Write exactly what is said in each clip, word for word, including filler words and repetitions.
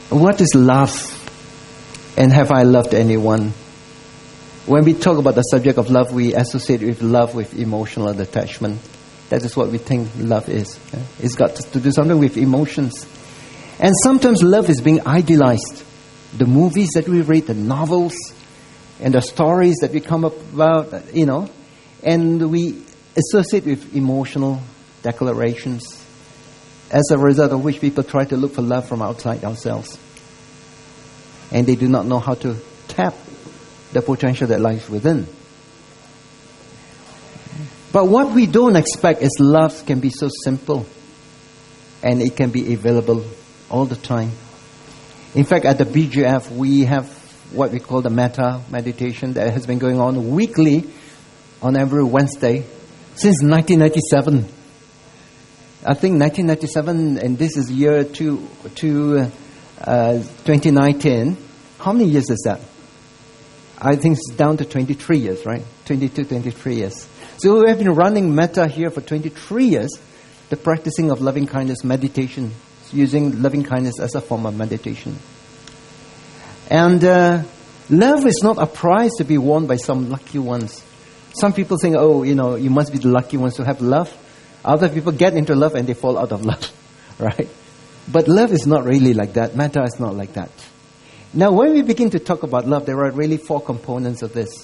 What is love? And have I loved anyone? When we talk about the subject of love, we associate with love with emotional attachment. That is what we think love is. It's got to do something with emotions. And sometimes love is being idealized. The movies that we read, the novels, and the stories that we come up about, you know, and we associate with emotional declarations, as a result of which people try to look for love from outside ourselves. And they do not know how to tap the potential that lies within. But what we don't expect is love can be so simple, and it can be available all the time. In fact, at the B G F, we have what we call the Metta meditation that has been going on weekly on every Wednesday since nineteen ninety-seven. I think nineteen ninety-seven, and this is year two, two, uh, twenty nineteen. How many years is that? I think it's down to twenty-three years, right? twenty-two, twenty-three years. So we have been running Metta here for twenty-three years, the practicing of loving kindness meditation, using loving kindness as a form of meditation. And uh, love is not a prize to be won by some lucky ones. Some people think, oh, you know, you must be the lucky ones to have love. Other people get into love and they fall out of love, right? But love is not really like that. Metta is not like that. Now, when we begin to talk about love, there are really four components of this.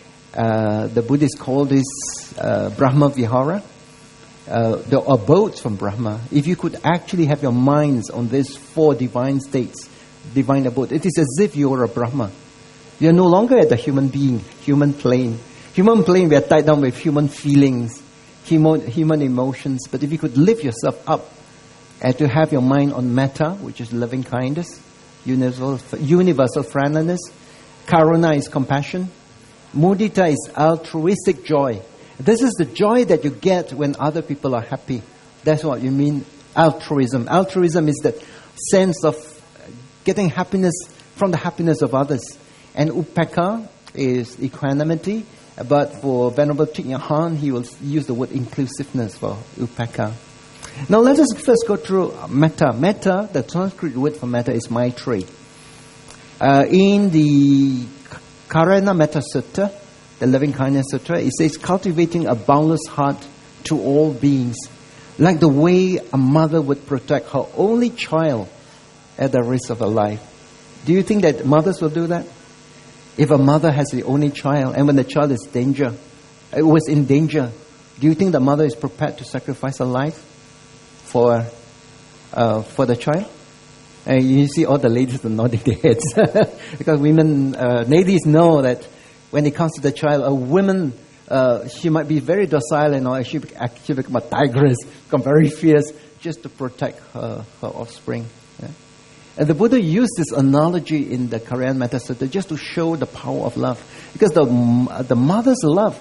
Uh, the Buddhists call this uh, Brahma Vihara, uh, the abodes from Brahma. If you could actually have your minds on these four divine states, divine abode, it is as if you are a Brahma. You are no longer at the human being, human plane. Human plane, we are tied down with human feelings, human, human emotions. But if you could lift yourself up and to have your mind on metta, which is loving kindness, universal, universal friendliness, karuna is compassion, mudita is altruistic joy. This is the joy that you get when other people are happy. That's what you mean, altruism. Altruism is that sense of getting happiness from the happiness of others. And upekkha is equanimity. But for Venerable Thich Nhat Hanh, he will use the word inclusiveness for upekkha. Now let us first go through metta. Metta, the Sanskrit word for metta is maitri. Uh, in the Karana Metta Sutta, the Loving Kindness Sutra, it says cultivating a boundless heart to all beings, like the way a mother would protect her only child at the risk of her life. Do you think that mothers will do that? If a mother has the only child, and when the child is danger, it was in danger, do you think the mother is prepared to sacrifice her life for uh, for the child? And you see all the ladies are nodding their heads because women, uh, ladies know that when it comes to the child, a woman, uh, she might be very docile and all, she actually become a tigress, become very fierce just to protect her, her offspring. Yeah? And the Buddha used this analogy in the Karana Metta Sutta just to show the power of love. Because the the mother's love,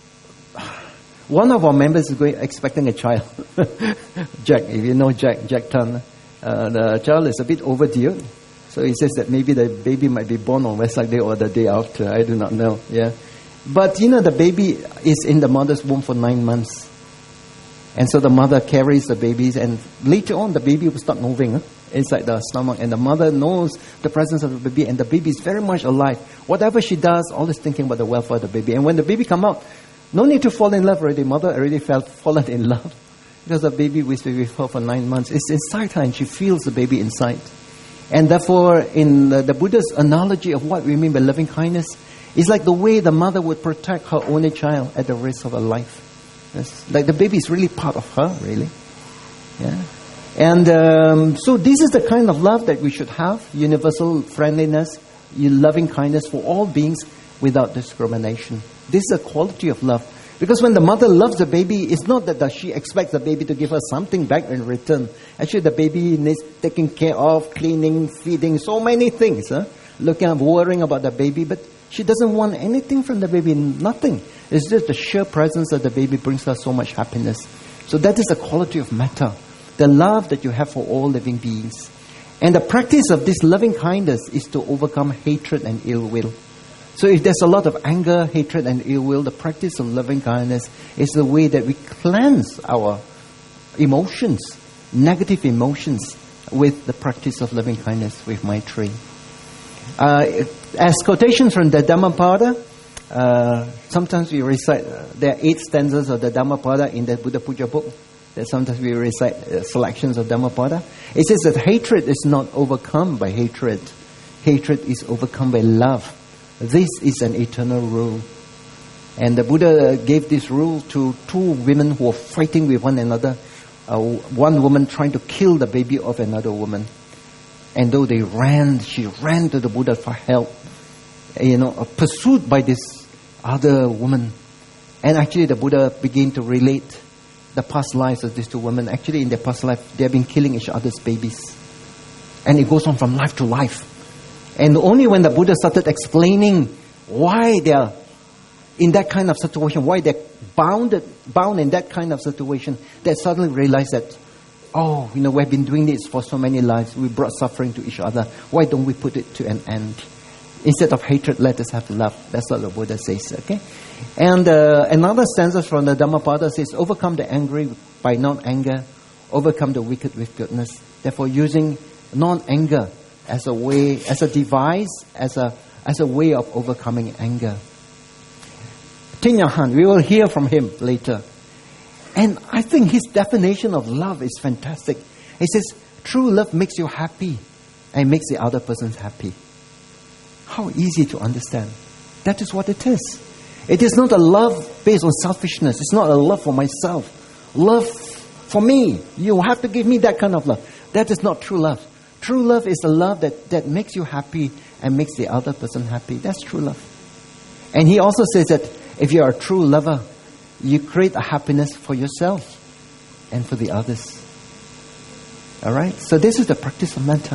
one of our members is going expecting a child. Jack, if you know Jack, Jack Tan, uh, the child is a bit overdue. So he says that maybe the baby might be born on Vesak Day or the day after. I do not know. Yeah, but you know the baby is in the mother's womb for nine months, and so the mother carries the babies, and later on the baby will start moving huh, inside the stomach, and the mother knows the presence of the baby, and the baby is very much alive. Whatever she does, always thinking about the welfare of the baby. And when the baby come out, no need to fall in love already. Mother already felt fallen in love because the baby was with her for nine months. It's inside her, and she feels the baby inside. And therefore, in the, the Buddha's analogy of what we mean by loving kindness, it's like the way the mother would protect her only child at the risk of her life. It's like the baby is really part of her, really. Yeah. And um, so this is the kind of love that we should have: universal friendliness, loving kindness for all beings without discrimination. This is a quality of love. Because when the mother loves the baby, it's not that, that she expects the baby to give her something back in return. Actually, the baby needs taking care of, cleaning, feeding, so many things. Huh? Looking at, worrying about the baby, but she doesn't want anything from the baby, nothing. It's just the sheer presence of the baby brings her so much happiness. So that is the quality of metta, the love that you have for all living beings. And the practice of this loving kindness is to overcome hatred and ill will. So if there's a lot of anger, hatred and ill will, the practice of loving kindness is the way that we cleanse our emotions, negative emotions, with the practice of loving kindness with Maitri. Uh, as quotations from the Dhammapada, uh, sometimes we recite, uh, there are eight stanzas of the Dhammapada in the Buddha Puja book, that sometimes we recite uh, selections of Dhammapada. It says that hatred is not overcome by hatred. Hatred is overcome by love. This is an eternal rule. And the Buddha gave this rule to two women who were fighting with one another. Uh, one woman trying to kill the baby of another woman. And though they ran, she ran to the Buddha for help. You know, uh, pursued by this other woman. And actually the Buddha began to relate the past lives of these two women. Actually in their past life, they have been killing each other's babies. And it goes on from life to life. And only when the Buddha started explaining why they are in that kind of situation, why they're bounded, bound in that kind of situation, they suddenly realized that, oh, you know, we've been doing this for so many lives. We brought suffering to each other. Why don't we put it to an end? Instead of hatred, let us have love. That's what the Buddha says, okay? And uh, another stanza from the Dhammapada says, overcome the angry by non-anger, overcome the wicked with goodness. Therefore, using non-anger as a way, as a device, as a as a way of overcoming anger. Thich Nhat Hanh, we will hear from him later. And I think his definition of love is fantastic. He says, true love makes you happy and makes the other person happy. How easy to understand. That is what it is. It is not a love based on selfishness. It's not a love for myself. Love for me. You have to give me that kind of love. That is not true love. True love is a love that, that makes you happy and makes the other person happy. That's true love. And he also says that if you are a true lover, you create a happiness for yourself and for the others. Alright? So this is the practice of metta.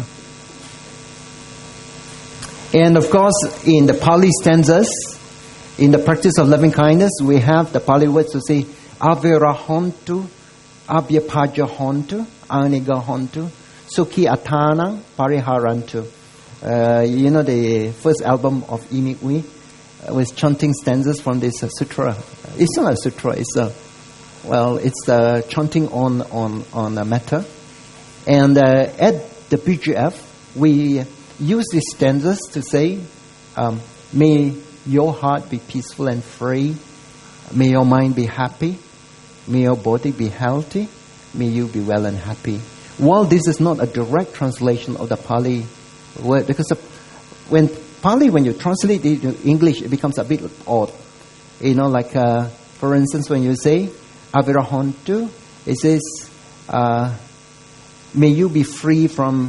And of course, in the Pali stanzas, in the practice of loving kindness, we have the Pali words to say, Avirahantu, Abhyapajahantu, Anigahantu, Sukhi Athanang, Pariharantu. Uh, you know the first album of Imikwi uh, was chanting stanzas from this uh, sutra. It's not a sutra, it's a, well, it's uh, chanting on, on, on a metta. And uh, at the B G F, we use these stanzas to say, um, may your heart be peaceful and free. May your mind be happy. May your body be healthy. May you be well and happy. While this is not a direct translation of the Pali word, because the, when Pali, when you translate it to English, it becomes a bit odd. You know, like, uh, for instance, when you say, Avirahantu, it says, uh, may you be free from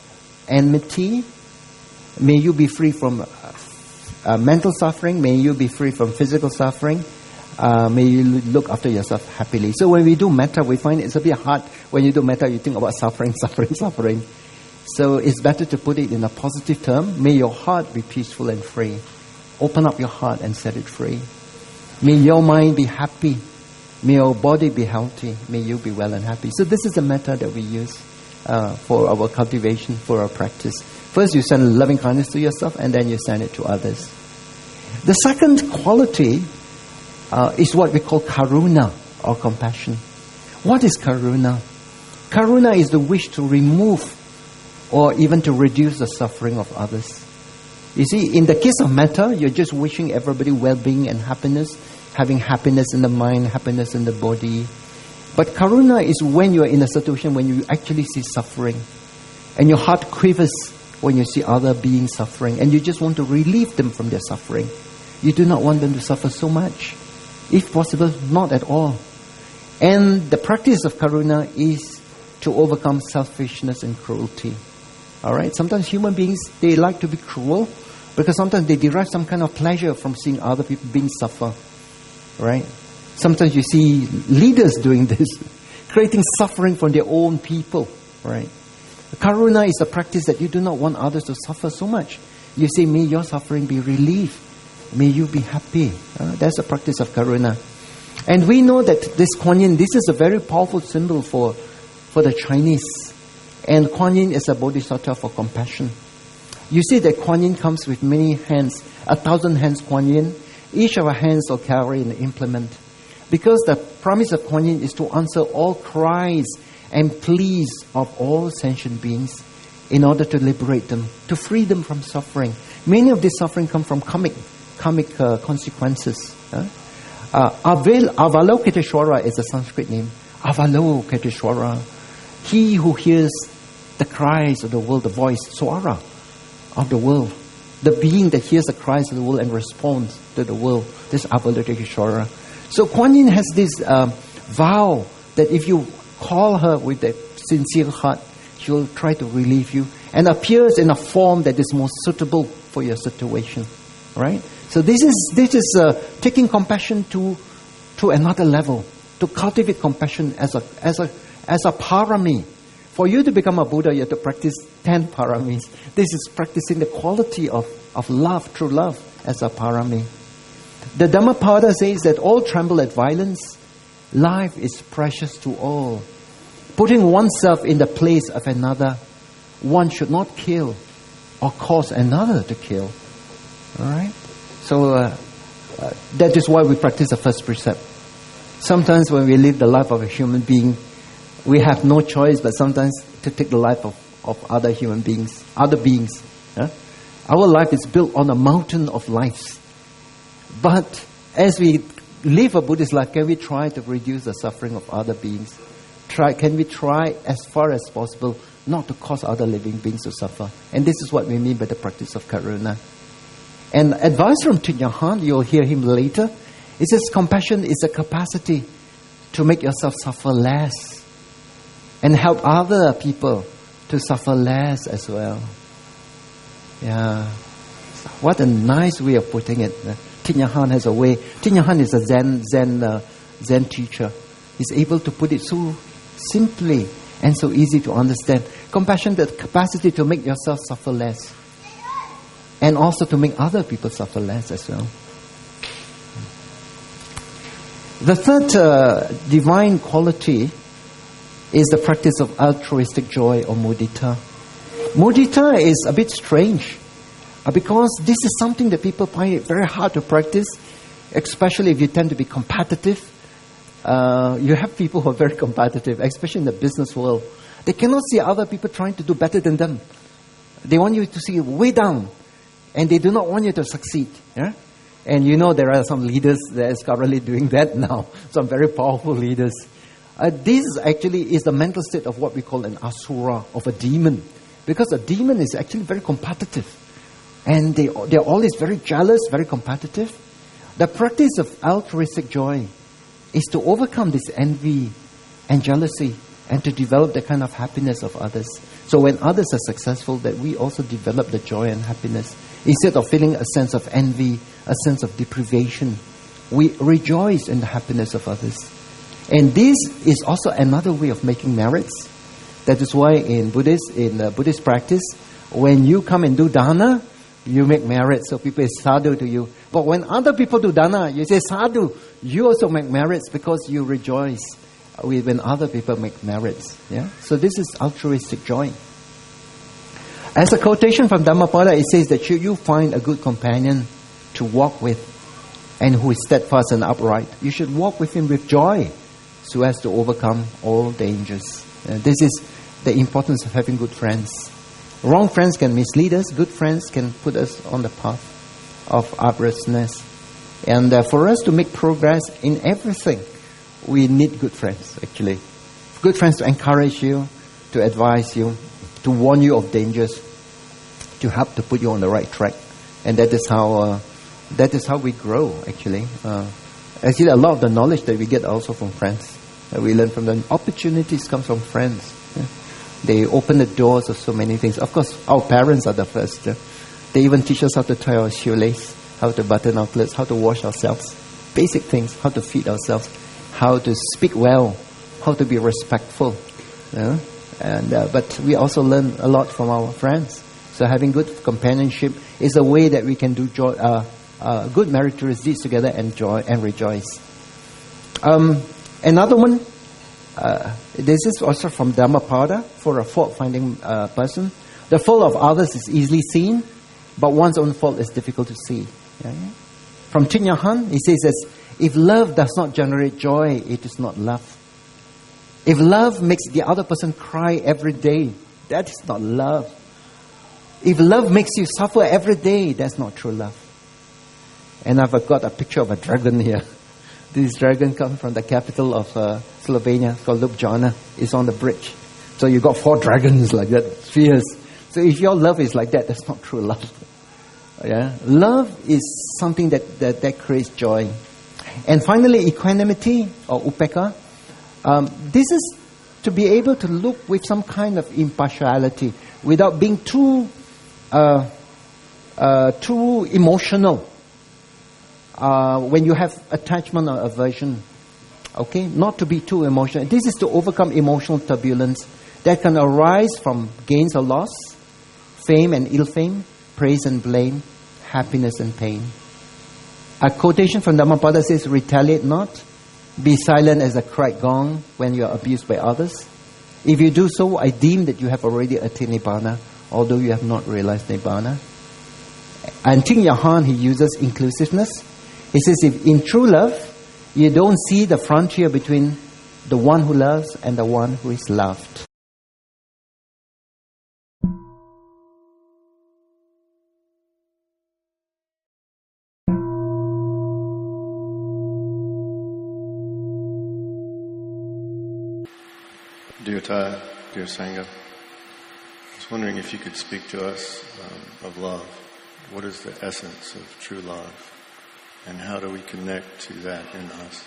enmity. May you be free from uh, uh, mental suffering. May you be free from physical suffering. Uh, may you look after yourself happily. So when we do metta, we find it's a bit hard. When you do metta, you think about suffering, suffering, suffering. So it's better to put it in a positive term. May your heart be peaceful and free. Open up your heart and set it free. May your mind be happy. May your body be healthy. May you be well and happy. So this is the metta that we use uh, for our cultivation, for our practice. First you send loving kindness to yourself, and then you send it to others. The second quality uh, is what we call karuna, or compassion. What is karuna? Karuna is the wish to remove or even to reduce the suffering of others. You see, in the case of metta, you're just wishing everybody well-being and happiness, having happiness in the mind, happiness in the body. But karuna is when you are in a situation when you actually see suffering, and your heart quivers when you see other beings suffering, and you just want to relieve them from their suffering. You do not want them to suffer so much. If possible, not at all. And the practice of karuna is to overcome selfishness and cruelty. Alright? Sometimes human beings, they like to be cruel because sometimes they derive some kind of pleasure from seeing other people being suffer. Right? Sometimes you see leaders doing this, creating suffering from their own people. Right? Karuna is a practice that you do not want others to suffer so much. You say, may your suffering be relieved. May you be happy. Uh, that's a practice of karuna. And we know that this Kuan Yin, this is a very powerful symbol for, for the Chinese. And Kuan Yin is a bodhisattva for compassion. You see that Kuan Yin comes with many hands, a thousand hands Kuan Yin. Each of our hands will carry an implement. Because the promise of Kuan Yin is to answer all cries and pleas of all sentient beings in order to liberate them, to free them from suffering. Many of this suffering come from karmic, karmic uh, consequences. Huh? Uh, Aval- Avalokiteshvara is a Sanskrit name. Avalokiteshvara. He who hears the cries of the world, the voice, Swara of the world. The being that hears the cries of the world and responds to the world. This Avalokiteshvara. So Kuan Yin has this um, vow that if you call her with a sincere heart, she will try to relieve you and appears in a form that is most suitable for your situation. Right? So this is this is uh, taking compassion to to another level, to cultivate compassion as a as a as a parami. For you to become a Buddha, you have to practice ten paramis. This is practicing the quality of, of love, true love, as a parami. The Dhammapada says that all tremble at violence. Life is precious to all. Putting oneself in the place of another, one should not kill or cause another to kill. All right? So uh, uh, that is why we practice the first precept. Sometimes when we live the life of a human being, we have no choice but sometimes to take the life of, of other human beings, other beings. Huh? Our life is built on a mountain of lives. But as we live a Buddhist life, can we try to reduce the suffering of other beings? Try, can we try as far as possible not to cause other living beings to suffer? And this is what we mean by the practice of karuna. And advice from Thich Nhat Hanh, you'll hear him later. It says compassion is the capacity to make yourself suffer less and help other people to suffer less as well. Yeah. What a nice way of putting it. Thich Nhat Hanh has a way. Thich Nhat Hanh is a Zen Zen uh, Zen teacher. He's able to put it so simply and so easy to understand. Compassion, the capacity to make yourself suffer less, and also to make other people suffer less as well. The third uh, divine quality is the practice of altruistic joy or mudita. Mudita is a bit strange uh, because this is something that people find it very hard to practice, especially if you tend to be competitive. Uh, you have people who are very competitive, especially in the business world. They cannot see other people trying to do better than them. They want you to see way down, and they do not want you to succeed. Yeah? And you know there are some leaders that is currently doing that now, some very powerful leaders. Uh, this actually is the mental state of what we call an asura, of a demon. Because a demon is actually very competitive. And they, they're always very jealous, very competitive. The practice of altruistic joy is to overcome this envy and jealousy and to develop the kind of happiness of others. So when others are successful, that we also develop the joy and happiness. Instead of feeling a sense of envy, a sense of deprivation, we rejoice in the happiness of others. And this is also another way of making merits. That is why in Buddhist, in uh, Buddhist practice, when you come and do dana, you make merits. So people say sadhu to you. But when other people do dana, you say sadhu. You also make merits because you rejoice when other people make merits. Yeah. So this is altruistic joy. As a quotation from Dhammapada, it says that should you find a good companion to walk with and who is steadfast and upright, you should walk with him with joy so as to overcome all dangers. Uh, this is the importance of having good friends. Wrong friends can mislead us. Good friends can put us on the path of uprightness. And uh, for us to make progress in everything, we need good friends, actually. Good friends to encourage you, to advise you, to warn you of dangers, to help to put you on the right track. And that is how uh, that is how we grow, actually. Uh, actually, a lot of the knowledge that we get also from friends. Uh, we learn from them. Opportunities come from friends. Yeah? They open the doors of so many things. Of course, our parents are the first. Yeah? They even teach us how to tie our shoelace, how to button our clothes, how to wash ourselves. Basic things, how to feed ourselves, how to speak well, how to be respectful. Yeah? And uh, but we also learn a lot from our friends. So having good companionship is a way that we can do joy, uh, uh, good meritorious deeds together and joy and rejoice. Um, another one, uh, this is also from Dhammapada for a fault-finding uh, person. The fault of others is easily seen, but one's own fault is difficult to see. Yeah, yeah. From Thich Nhat Hanh, he says this: if love does not generate joy, it is not love. If love makes the other person cry every day, that is not love. If love makes you suffer every day, that's not true love. And I've got a picture of a dragon here. This dragon comes from the capital of uh, Slovenia, called Ljubljana. It's on the bridge. So you got four dragons like that, fierce. So if your love is like that, that's not true love. Yeah, love is something that, that, that creates joy. And finally, equanimity or upeka. Um, this is to be able to look with some kind of impartiality without being too uh, uh, too emotional. Uh, when you have attachment or aversion, okay, not to be too emotional. This is to overcome emotional turbulence that can arise from gains or loss, fame and ill fame, praise and blame, happiness and pain. A quotation from Dhammapada says, retaliate not, be silent as a cracked gong when you are abused by others. If you do so, I deem that you have already attained Nibbana, although you have not realized Nibbana. And Ting Yahan, he uses inclusiveness. He says, if in true love, you don't see the frontier between the one who loves and the one who is loved. Dear Thai, dear Sangha, I was wondering if you could speak to us um, of love. What is the essence of true love? And how do we connect to that in us?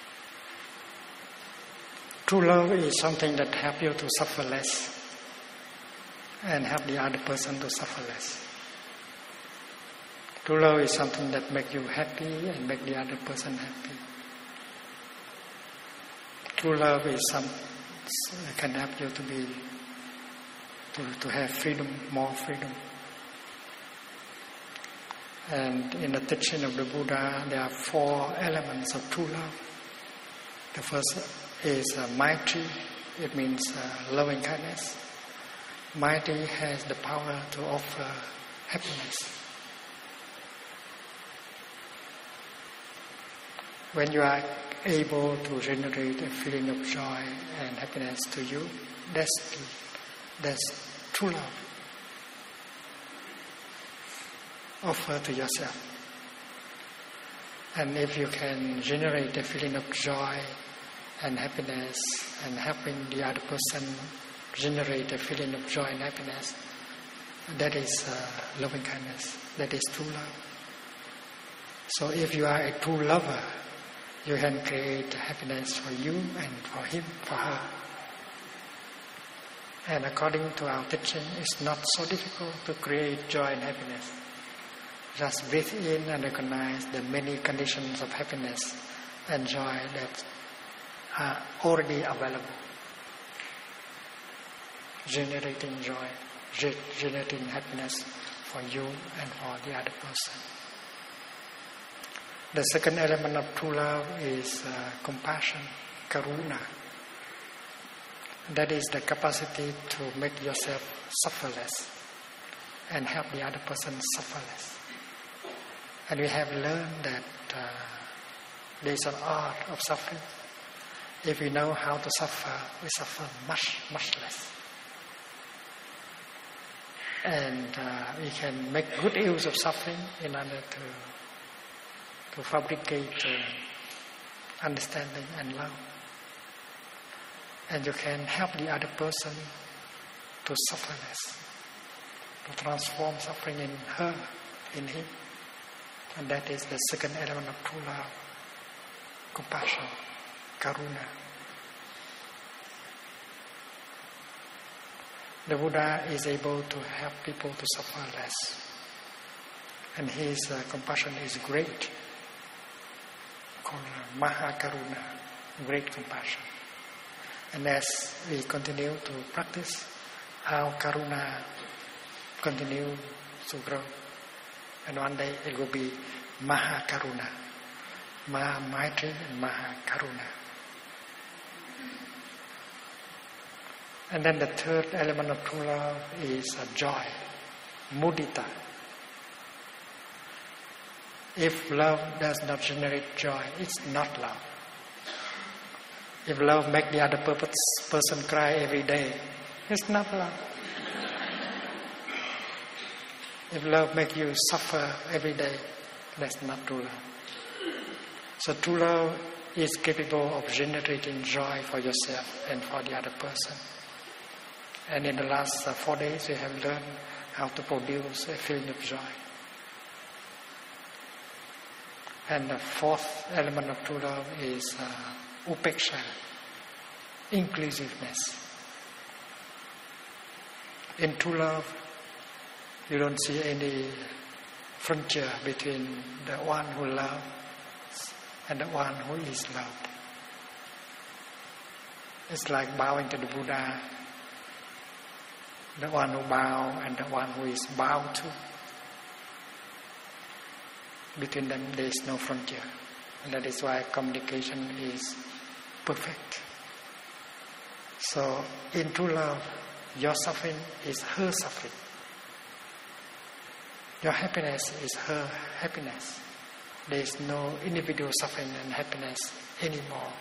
True love is something that helps you to suffer less and help the other person to suffer less. True love is something that makes you happy and make the other person happy. True love is some that can help you to be to, to have freedom, more freedom. And in the teaching of the Buddha, there are four elements of true love. The first is uh, Maitri. It means uh, loving kindness. Maitri has the power to offer happiness. When you are able to generate a feeling of joy and happiness to you, that's, that's true love. Offer to yourself. And if you can generate a feeling of joy and happiness and helping the other person generate a feeling of joy and happiness, that is uh, loving kindness. That is true love. So if you are a true lover, you can create happiness for you and for him, for her. And according to our teaching, it's not so difficult to create joy and happiness. Just breathe in and recognize the many conditions of happiness and joy that are already available. Generating joy, generating happiness for you and for the other person. The second element of true love is uh, compassion, karuna. That is the capacity to make yourself suffer less and help the other person suffer less. And we have learned that uh, there is an art of suffering. If we know how to suffer, we suffer much, much less. And uh, we can make good use of suffering in order to, to fabricate uh, understanding and love. And you can help the other person to suffer less, to transform suffering in her, in him. And that is the second element of true love, compassion, karuna. The Buddha is able to help people to suffer less. And his uh, compassion is great, called Mahakaruna, great compassion. And as we continue to practice, our karuna continue to grow. And one day it will be Mahakaruna, Maha Maitri and Mahakaruna. And then the third element of true love is uh, joy, mudita. If love does not generate joy, it's not love. If love makes the other purpose, person cry every day, it's not love. If love makes you suffer every day, that's not true love. So true love is capable of generating joy for yourself and for the other person. And in the last uh, four days, we have learned how to produce a feeling of joy. And the fourth element of true love is uh, upeksha, inclusiveness. In true love, you don't see any frontier between the one who loves and the one who is loved. It's like bowing to the Buddha, the one who bows and the one who is bowed to. Between them there is no frontier. And that is why communication is perfect. So in true love, your suffering is her suffering. Your happiness is her happiness. There is no individual suffering and happiness anymore.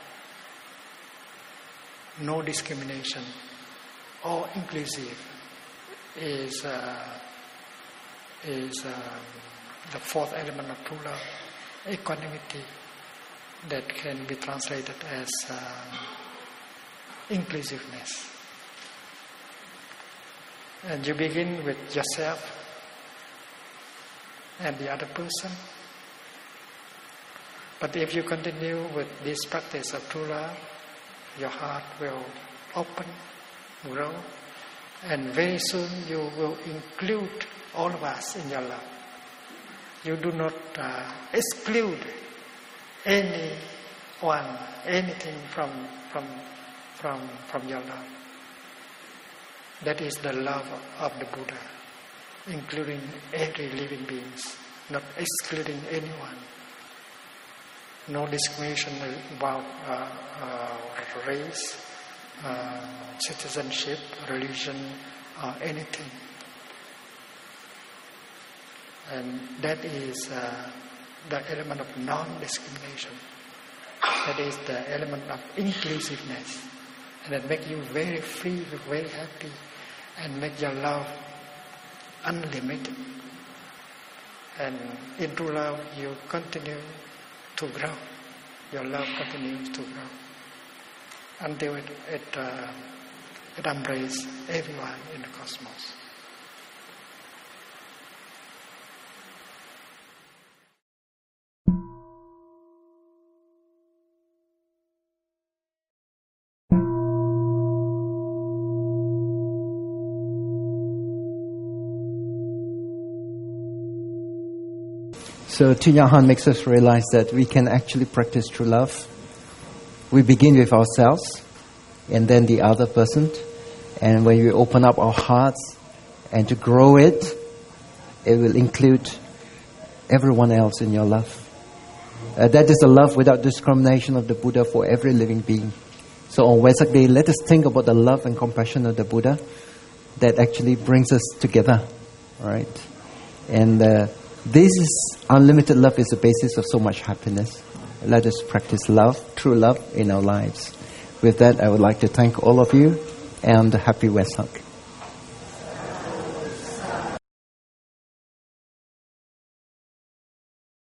No discrimination. All inclusive is uh, is uh, the fourth element of true love, equanimity, that can be translated as uh, inclusiveness. And you begin with yourself and the other person. But if you continue with this practice of true love, your heart will open, grow, and very soon you will include all of us in your love. You do not uh, exclude anyone, anything from from from from your love. That is the love of the Buddha, including every living being, not excluding anyone. No discrimination about uh, uh, race, uh, citizenship, religion, or anything. And that is uh, the element of non-discrimination. That is the element of inclusiveness. And that makes you very free, very happy, and make your love unlimited. And in true love, you continue to grow. Your love continues to grow until it it, uh, it embraces everyone in the cosmos. So Thich Nhat Hanh makes us realize that we can actually practice true love. We begin with ourselves and then the other person. And when we open up our hearts and to grow it, it will include everyone else in your love. Uh, that is the love without discrimination of the Buddha for every living being. So on Vesak Day, let us think about the love and compassion of the Buddha that actually brings us together. Right? And uh, this is unlimited love is the basis of so much happiness. Let us practice love, true love in our lives. With that, I would like to thank all of you and happy Vesak.